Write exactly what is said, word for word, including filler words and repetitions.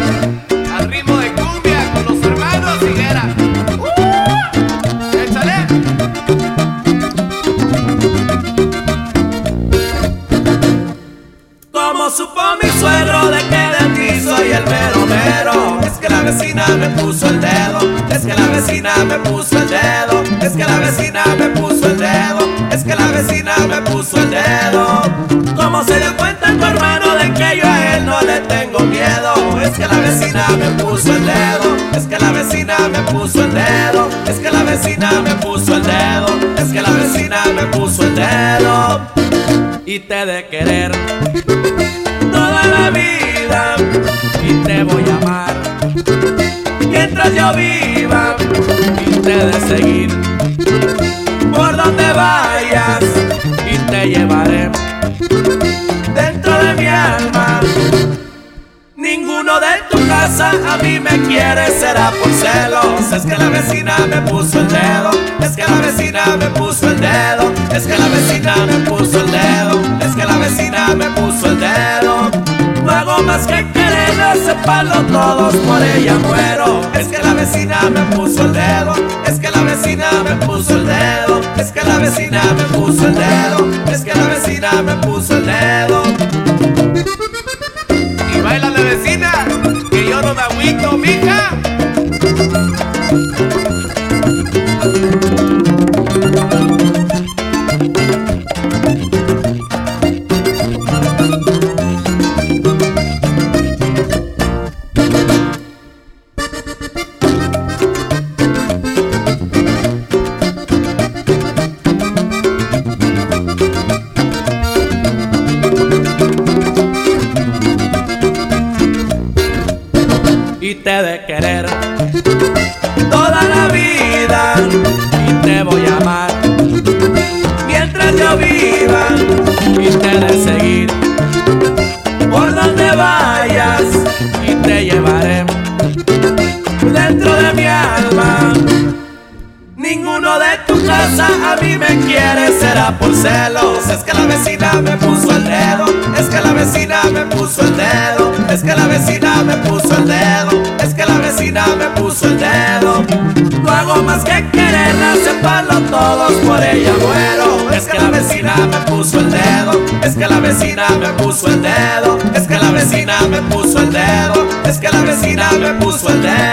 al ritmo de cumbia con los hermanos Higuera. ¡Uh! ¡Échale! Como supo mi suegro de que de ti soy el mero mero. Es que la vecina me puso el dedo, es que la vecina me puso el dedo, es que la vecina me puso el dedo, es que la vecina me puso el dedo. Como se dio cuenta tu hermano de que yo a él no le tengo miedo. Es que la vecina me puso el dedo, es que la vecina me puso el dedo, es que la vecina me puso el dedo, es que la vecina me puso el dedo. Y te he de querer toda la vida y te voy a amar mientras yo viva y te he de seguir por donde vayas y te llevaré dentro de mi alma. Ninguno de tu casa a mí me quiere, será por celos. Es que la vecina me puso el dedo, es que la vecina me puso el dedo, es que la vecina me puso el dedo, es que la vecina me puso el dedo. No hago más que quererla, sépanlo todos, por ella muero. Es que la vecina me puso el dedo, es que la vecina me puso el dedo, es que la vecina me puso el dedo, es que la vecina me puso el dedo. Y baila la vecina, que yo no me agüito, mija. Y te he de querer toda la vida y te voy a amar mientras yo viva y te he de seguir por donde vayas y te llevaré dentro de mi alma. Ninguno de tu casa a mí me quiere, será por celos. Es que la vecina me puso el dedo, es que la vecina me puso el dedo, es que la vecina me puso el dedo, es que la vecina me puso el dedo. No hago más que quererla, sépanlo todos, por ella muero. Es que la vecina me puso el dedo, es que la vecina me puso el dedo, es que la vecina me puso el dedo, es que la vecina me puso el dedo.